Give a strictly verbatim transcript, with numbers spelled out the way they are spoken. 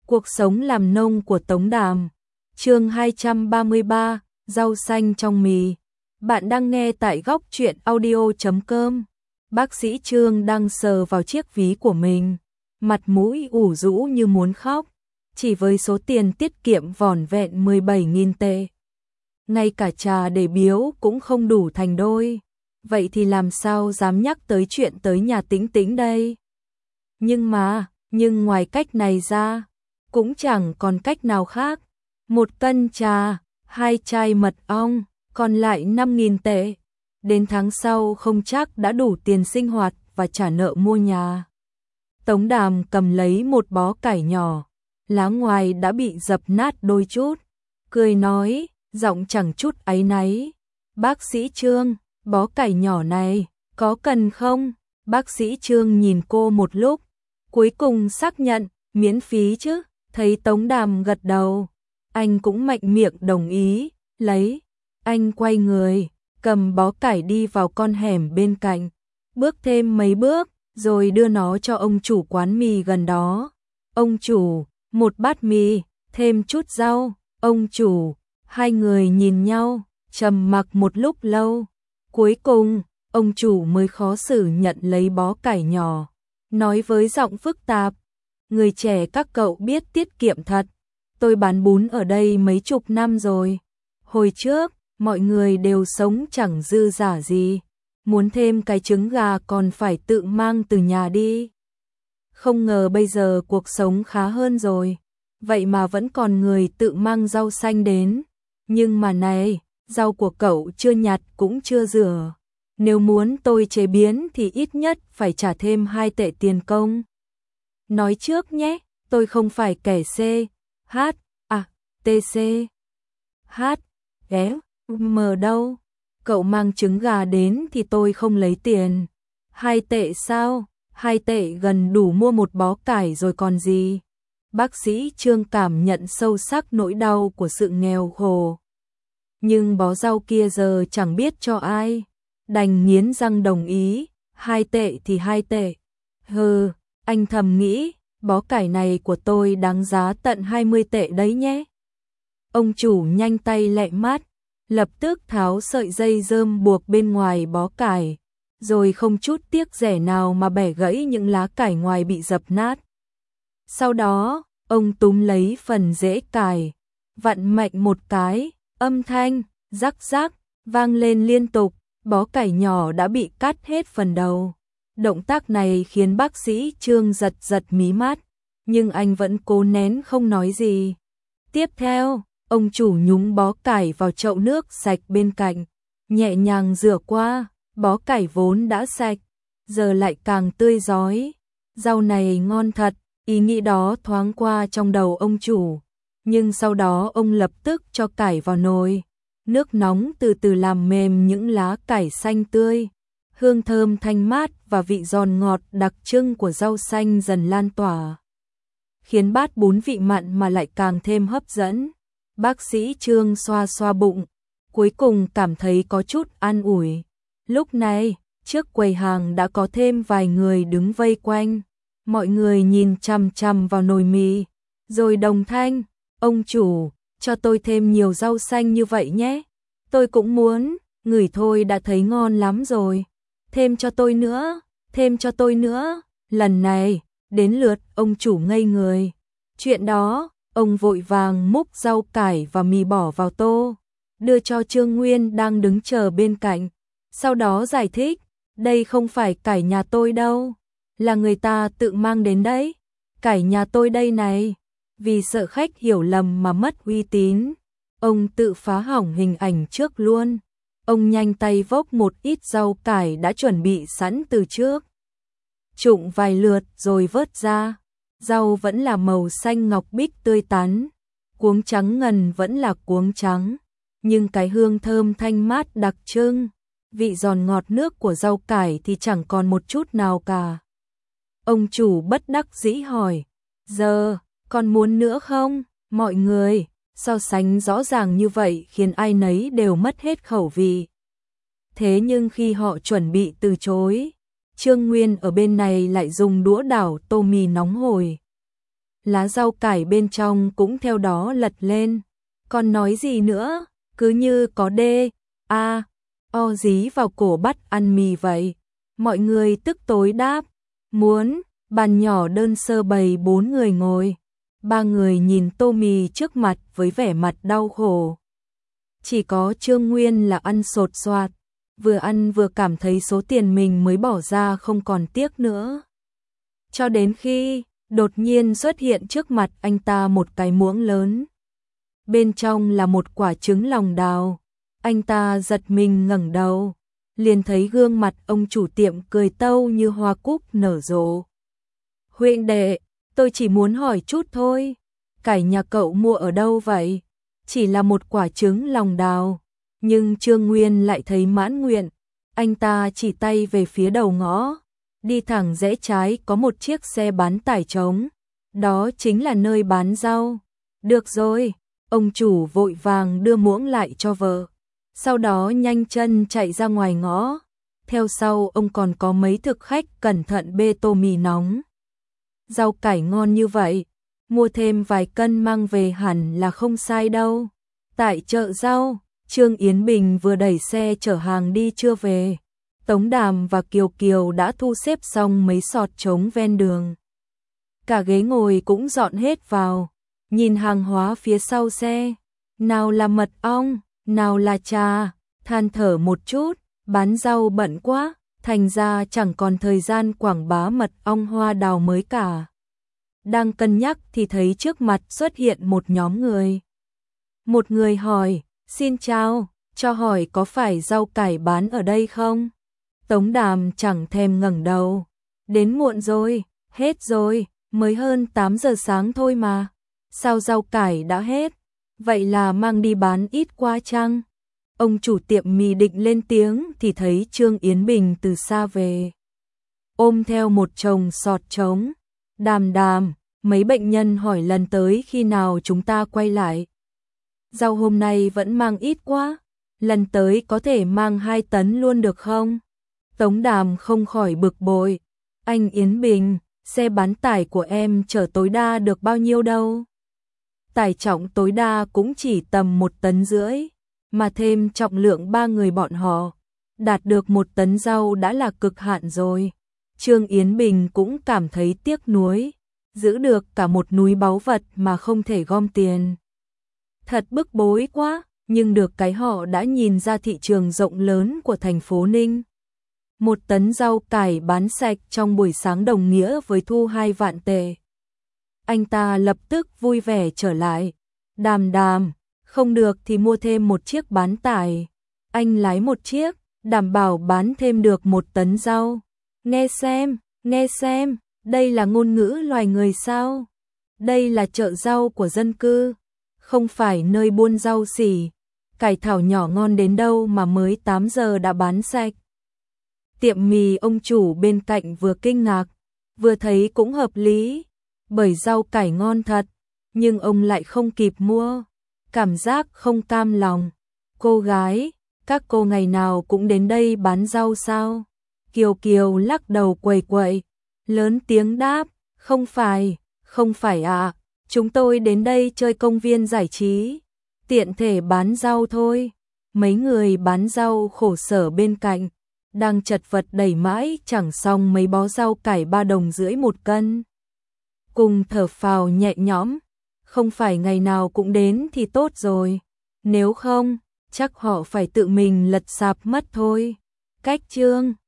Cuộc sống làm nông của Tống Đàm. Chương hai trăm ba mươi ba, rau xanh trong mì. Bạn đang nghe tại góc truyện audio chấm com. Bác sĩ Trương đang sờ vào chiếc ví của mình, mặt mũi ủ rũ như muốn khóc, chỉ với số tiền tiết kiệm vỏn vẹn mười bảy nghìn tệ. Ngay cả trà để biếu cũng không đủ thành đôi. Vậy thì làm sao dám nhắc tới chuyện tới nhà Tĩnh Tĩnh đây? Nhưng mà, nhưng ngoài cách này ra, cũng chẳng còn cách nào khác. Một cân trà, hai chai mật ong, còn lại năm nghìn tệ. Đến tháng sau không chắc đã đủ tiền sinh hoạt và trả nợ mua nhà. Tống Đàm cầm lấy một bó cải nhỏ, lá ngoài đã bị dập nát đôi chút, cười nói, giọng chẳng chút áy náy. Bác sĩ Trương, bó cải nhỏ này, có cần không? Bác sĩ Trương nhìn cô một lúc, cuối cùng xác nhận, miễn phí chứ. Thấy Tống Đàm gật đầu, anh cũng mạnh miệng đồng ý, lấy. Anh quay người, cầm bó cải đi vào con hẻm bên cạnh, bước thêm mấy bước, rồi đưa nó cho ông chủ quán mì gần đó. Ông chủ, một bát mì, thêm chút rau. Ông chủ, hai người nhìn nhau, trầm mặc một lúc lâu. Cuối cùng, ông chủ mới khó xử nhận lấy bó cải nhỏ, nói với giọng phức tạp, người trẻ các cậu biết tiết kiệm thật. Tôi bán bún ở đây mấy chục năm rồi. Hồi trước, mọi người đều sống chẳng dư giả gì. Muốn thêm cái trứng gà còn phải tự mang từ nhà đi. Không ngờ bây giờ cuộc sống khá hơn rồi. Vậy mà vẫn còn người tự mang rau xanh đến. Nhưng mà này, rau của cậu chưa nhặt cũng chưa rửa. Nếu muốn tôi chế biến thì ít nhất phải trả thêm hai tệ tiền công. Nói trước nhé, tôi không phải kẻ C, H, à, T C, H, F, M đâu. Cậu mang trứng gà đến thì tôi không lấy tiền. Hai tệ sao? Hai tệ gần đủ mua một bó cải rồi còn gì. Bác sĩ Trương cảm nhận sâu sắc nỗi đau của sự nghèo khổ. Nhưng bó rau kia giờ chẳng biết cho ai. Đành nghiến răng đồng ý, hai tệ thì hai tệ. Hừ, anh thầm nghĩ, bó cải này của tôi đáng giá tận hai mươi tệ đấy nhé. Ông chủ nhanh tay lẹ mắt, lập tức tháo sợi dây rơm buộc bên ngoài bó cải, rồi không chút tiếc rẻ nào mà bẻ gãy những lá cải ngoài bị dập nát. Sau đó, ông túm lấy phần rễ cải, vặn mạnh một cái, âm thanh, rắc rắc, vang lên liên tục, bó cải nhỏ đã bị cắt hết phần đầu. Động tác này khiến bác sĩ Trương giật giật mí mắt, nhưng anh vẫn cố nén không nói gì. Tiếp theo, ông chủ nhúng bó cải vào chậu nước sạch bên cạnh, nhẹ nhàng rửa qua, bó cải vốn đã sạch, giờ lại càng tươi rói. Rau này ngon thật, ý nghĩ đó thoáng qua trong đầu ông chủ, nhưng sau đó ông lập tức cho cải vào nồi. Nước nóng từ từ làm mềm những lá cải xanh tươi. Hương thơm thanh mát và vị giòn ngọt đặc trưng của rau xanh dần lan tỏa, khiến bát bún vị mặn mà lại càng thêm hấp dẫn. Bác sĩ Trương xoa xoa bụng, cuối cùng cảm thấy có chút an ủi. Lúc này, trước quầy hàng đã có thêm vài người đứng vây quanh. Mọi người nhìn chằm chằm vào nồi mì, rồi đồng thanh, ông chủ, cho tôi thêm nhiều rau xanh như vậy nhé. Tôi cũng muốn, ngửi thôi đã thấy ngon lắm rồi. Thêm cho tôi nữa, thêm cho tôi nữa. Lần này, đến lượt ông chủ ngây người. Chuyện đó, ông vội vàng múc rau cải và mì bỏ vào tô, đưa cho Trương Nguyên đang đứng chờ bên cạnh. Sau đó giải thích, đây không phải cải nhà tôi đâu, là người ta tự mang đến đấy. Cải nhà tôi đây này. Vì sợ khách hiểu lầm mà mất uy tín, ông tự phá hỏng hình ảnh trước luôn. Ông nhanh tay vốc một ít rau cải đã chuẩn bị sẵn từ trước, trụng vài lượt rồi vớt ra. Rau vẫn là màu xanh ngọc bích tươi tắn, cuống trắng ngần vẫn là cuống trắng, nhưng cái hương thơm thanh mát đặc trưng, vị giòn ngọt nước của rau cải thì chẳng còn một chút nào cả. Ông chủ bất đắc dĩ hỏi, giờ, còn muốn nữa không? Mọi người, so sánh rõ ràng như vậy khiến ai nấy đều mất hết khẩu vị. Thế nhưng khi họ chuẩn bị từ chối, Trương Nguyên ở bên này lại dùng đũa đảo tô mì nóng hổi. lá rau cải bên trong cũng theo đó lật lên. Còn nói gì nữa, cứ như có đê, a, o dí vào cổ bắt ăn mì vậy. Mọi người tức tối đáp, muốn, bàn nhỏ đơn sơ bày bốn người ngồi. Ba người nhìn tô mì trước mặt với vẻ mặt đau khổ. Chỉ có Trương Nguyên là ăn sột soạt, vừa ăn vừa cảm thấy số tiền mình mới bỏ ra không còn tiếc nữa. Cho đến khi, đột nhiên xuất hiện trước mặt anh ta một cái muỗng lớn. Bên trong là một quả trứng lòng đào. Anh ta giật mình ngẩng đầu, liền thấy gương mặt ông chủ tiệm cười tâu như hoa cúc nở rộ. Huynh đệ, tôi chỉ muốn hỏi chút thôi, cải nhà cậu mua ở đâu vậy? Chỉ là một quả trứng lòng đào. Nhưng Trương Nguyên lại thấy mãn nguyện, anh ta chỉ tay về phía đầu ngõ, đi thẳng rẽ trái có một chiếc xe bán tải trống, đó chính là nơi bán rau. Được rồi, ông chủ vội vàng đưa muỗng lại cho vợ, sau đó nhanh chân chạy ra ngoài ngõ, theo sau ông còn có mấy thực khách cẩn thận bê tô mì nóng. Rau cải ngon như vậy, mua thêm vài cân mang về hẳn là không sai đâu. Tại chợ rau, Trương Yến Bình vừa đẩy xe chở hàng đi chưa về. Tống Đàm và Kiều Kiều đã thu xếp xong mấy sọt trống ven đường. Cả ghế ngồi cũng dọn hết vào, nhìn hàng hóa phía sau xe. Nào là mật ong, nào là trà, than thở một chút, bán rau bận quá, thành ra chẳng còn thời gian quảng bá mật ong hoa đào mới cả. Đang cân nhắc thì thấy trước mặt xuất hiện một nhóm người. Một người hỏi, xin chào, cho hỏi có phải rau cải bán ở đây không? Tống Đàm chẳng thèm ngẩng đầu. Đến muộn rồi, hết rồi, mới hơn tám giờ sáng thôi mà. Sao rau cải đã hết? Vậy là mang đi bán ít quá chăng? Ông chủ tiệm mì định lên tiếng thì thấy Trương Yến Bình từ xa về. Ôm theo một chồng sọt trống. Đàm đàm, mấy bệnh nhân hỏi lần tới khi nào chúng ta quay lại. Rau hôm nay vẫn mang ít quá, lần tới có thể mang hai tấn luôn được không? Tống Đàm không khỏi bực bội. Anh Yến Bình, xe bán tải của em chở tối đa được bao nhiêu đâu? Tải trọng tối đa cũng chỉ tầm một tấn rưỡi, mà thêm trọng lượng ba người bọn họ, đạt được một tấn rau đã là cực hạn rồi. Trương Yến Bình cũng cảm thấy tiếc nuối, giữ được cả một núi báu vật mà không thể gom tiền. Thật bức bối quá, nhưng được cái họ đã nhìn ra thị trường rộng lớn của thành phố Ninh. Một tấn rau cải bán sạch trong buổi sáng đồng nghĩa với thu hai vạn tệ. Anh ta lập tức vui vẻ trở lại. Đàm đàm, không được thì mua thêm một chiếc bán tải. Anh lái một chiếc, đảm bảo bán thêm được một tấn rau. Nghe xem, nghe xem, đây là ngôn ngữ loài người sao? Đây là chợ rau của dân cư, không phải nơi buôn rau xỉ. Cải thảo nhỏ ngon đến đâu mà mới tám giờ đã bán sạch. Tiệm mì ông chủ bên cạnh vừa kinh ngạc, vừa thấy cũng hợp lý, bởi rau cải ngon thật, nhưng ông lại không kịp mua, cảm giác không cam lòng. Cô gái, các cô ngày nào cũng đến đây bán rau sao? Kiều Kiều lắc đầu quầy quậy, lớn tiếng đáp, không phải, không phải ạ, à, chúng tôi đến đây chơi công viên giải trí, tiện thể bán rau thôi. Mấy người bán rau khổ sở bên cạnh, đang chật vật đẩy mãi chẳng xong mấy bó rau cải ba đồng rưỡi một cân. Cùng thở phào nhẹ nhõm, không phải ngày nào cũng đến thì tốt rồi, nếu không, chắc họ phải tự mình lật sạp mất thôi. Cách chương